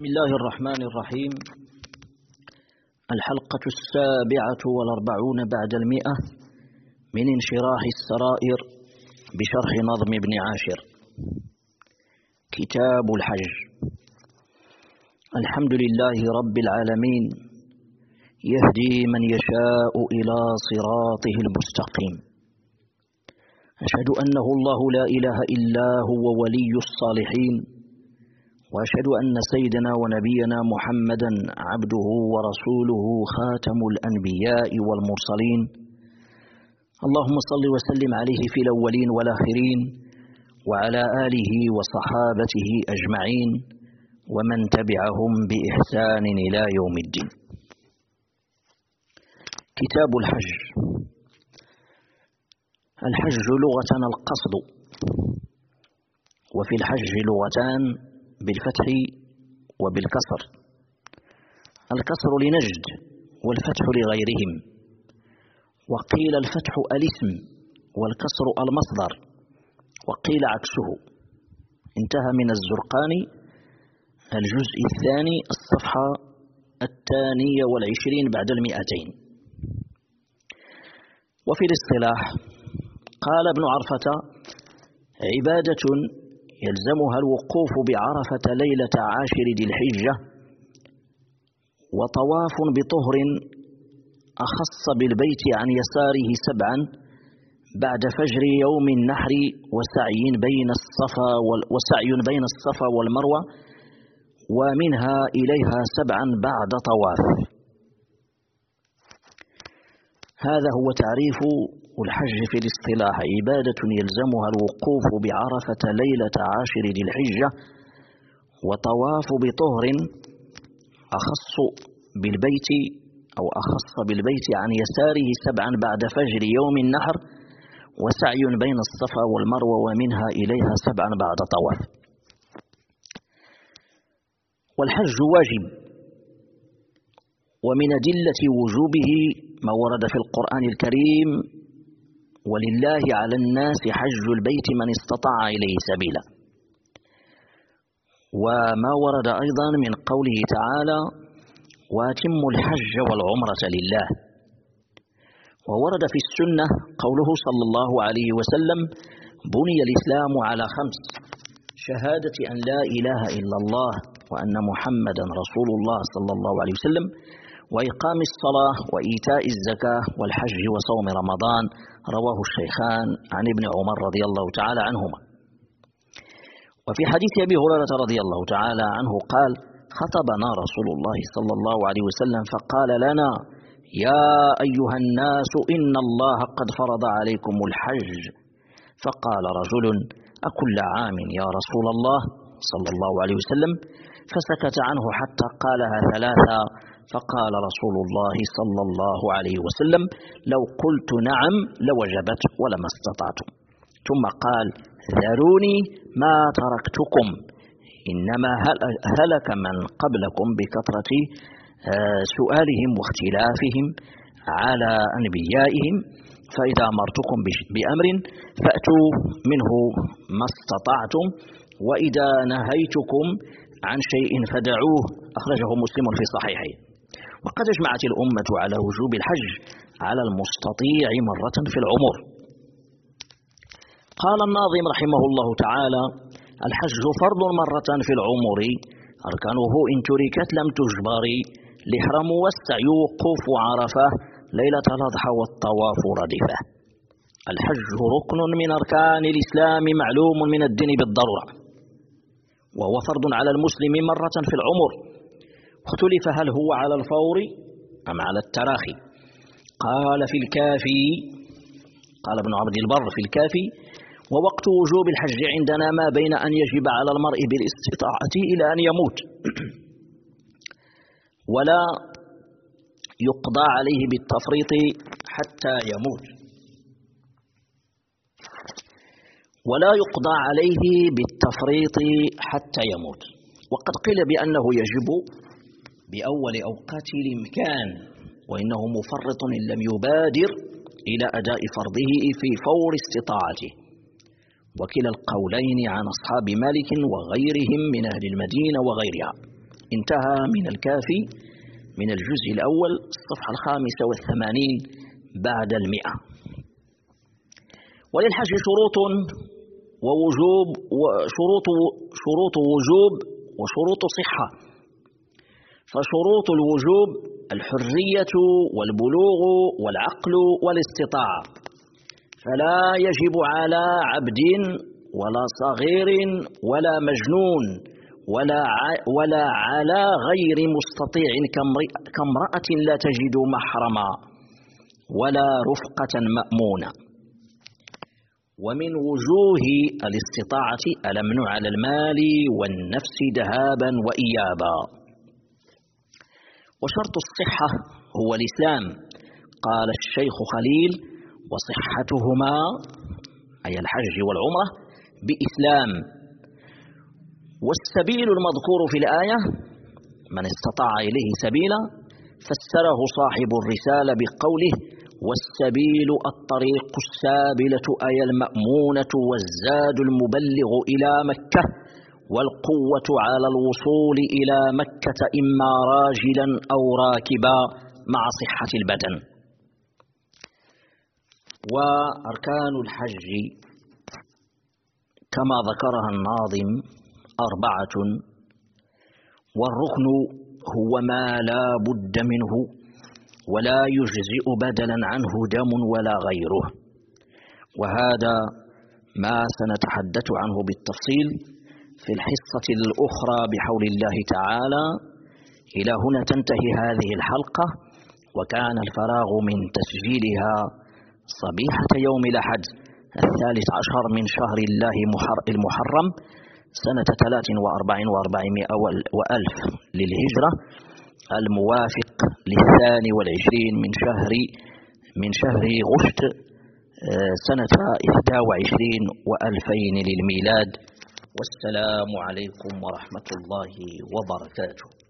بسم الله الرحمن الرحيم. الحلقة 47 بعد 100 من انشراح السرائر بشرح نظم ابن عاشر. كتاب الحج. الحمد لله رب العالمين، يهدي من يشاء إلى صراطه المستقيم. أشهد أنه الله لا إله إلا هو ولي الصالحين، وأشهد أن سيدنا ونبينا محمدا عبده ورسوله خاتم الأنبياء والمرسلين. اللهم صل وسلم عليه في الأولين والآخرين، وعلى آله وصحابته أجمعين، ومن تبعهم بإحسان إلى يوم الدين. كتاب الحج. الحج لغة القصد، وفي الحج لغتان بالفتح وبالكسر. الكسر لنجد والفتح لغيرهم، وقيل الفتح الاسم والكسر المصدر، وقيل عكسه. انتهى من الزرقاني الجزء الثاني الصفحة 22 بعد 200. وفي الاصطلاح قال ابن عرفة: عبادة يلزمها الوقوف بعرفة ليلة 10 ذي الحجة، وطواف بطهر أخص بالبيت عن يساره 7 بعد فجر يوم النحر، وسعي بين الصفا والمروة، ومنها إليها 7 بعد طواف. هذا هو تعريف الحج في الاصطلاح: عبادة يلزمها الوقوف بعرفة ليلة 10 ذي الحجة، وطواف بطهر أخص بالبيت عن يساره 7 بعد فجر يوم النحر، وسعي بين الصفا والمروة، ومنها إليها 7 بعد طواف. والحج واجب، ومن أدلة وجوبه ما ورد في القرآن الكريم: ولله على الناس حج البيت من استطاع إليه سبيلا. وما ورد أيضا من قوله تعالى: واتموا الحج والعمرة لله. وورد في السنة قوله صلى الله عليه وسلم: بني الإسلام على 5: شهادة أن لا إله إلا الله وأن محمدا رسول الله صلى الله عليه وسلم، وإقام الصلاة، وإيتاء الزكاة، والحج، وصوم رمضان. رواه الشيخان عن ابن عمر رضي الله تعالى عنهما. وفي حديث أبي هريرة رضي الله تعالى عنه قال: خطبنا رسول الله صلى الله عليه وسلم فقال لنا: يا أيها الناس إن الله قد فرض عليكم الحج. فقال رجل: أكل عام يا رسول الله صلى الله عليه وسلم؟ فسكت عنه حتى قالها 3. فقال رسول الله صلى الله عليه وسلم: لو قلت نعم لوجبت ولما استطعتم. ثم قال: ذروني ما تركتكم، إنما هلك من قبلكم بكثرة سؤالهم واختلافهم على أنبيائهم، فإذا أمرتكم بأمر فأتوا منه ما استطعتم، وإذا نهيتكم عن شيء فدعوه. أخرجه مسلم في صحيحه. وقد اجمعت الأمة على وجوب الحج على المستطيع مرة في العمر. قال الناظم رحمه الله تعالى: الحج فرض مرة في العمر، أركانه إن تركت لم تجبر، الإحرام والسعي وقوف عرفة، ليلة الأضحى والطواف ردفة. الحج ركن من أركان الإسلام معلوم من الدين بالضرورة، وهو فرض على المسلم مرة في العمر. اختلف هل هو على الفور أم على التراخي. قال في الكافي، قال ابن عبد البر في الكافي: ووقت وجوب الحج عندنا ما بين أن يجب على المرء بالاستطاعة إلى أن يموت، ولا يقضى عليه بالتفريط حتى يموت، وقد قيل بأنه يجب بأول أوقات الإمكان، وإنه مفرط إن لم يبادر إلى أداء فرضه في فور استطاعته. وكلا القولين عن أصحاب مالك وغيرهم من أهل المدينة وغيرها، انتهى من الكافي من الجزء الأول الصفحة 85 بعد 100. وللحج شروط ووجوب شروط وجوب وشروط صحة. فشروط الوجوب الحرية والبلوغ والعقل والاستطاعة، فلا يجب على عبد ولا صغير ولا مجنون ولا على غير مستطيع كامرأة لا تجد محرما ولا رفقة مأمونة. ومن وجوه الاستطاعة الأمن على المال والنفس ذهابا وإيابا. وشرط الصحة هو الإسلام. قال الشيخ خليل: وصحتهما أي الحج والعمرة بإسلام. والسبيل المذكور في الآية من استطاع إليه سبيلا فسره صاحب الرسالة بقوله: والسبيل الطريق السابلة أي المأمونة والزاد المبلغ إلى مكة والقوة على الوصول إلى مكة إما راجلا أو راكبا مع صحة البدن. وأركان الحج كما ذكرها الناظم 4، والركن هو ما لا بد منه ولا يجزئ بدلا عنه دم ولا غيره، وهذا ما سنتحدث عنه بالتفصيل في الحصة الأخرى بحول الله تعالى. إلى هنا تنتهي هذه الحلقة، وكان الفراغ من تسجيلها صبيحة يوم الأحد 13 من شهر الله المحرم سنة 43 وألف للهجرة، الموافق 22 من شهر غشت سنة 21 و2000 للميلاد. والسلام عليكم ورحمة الله وبركاته.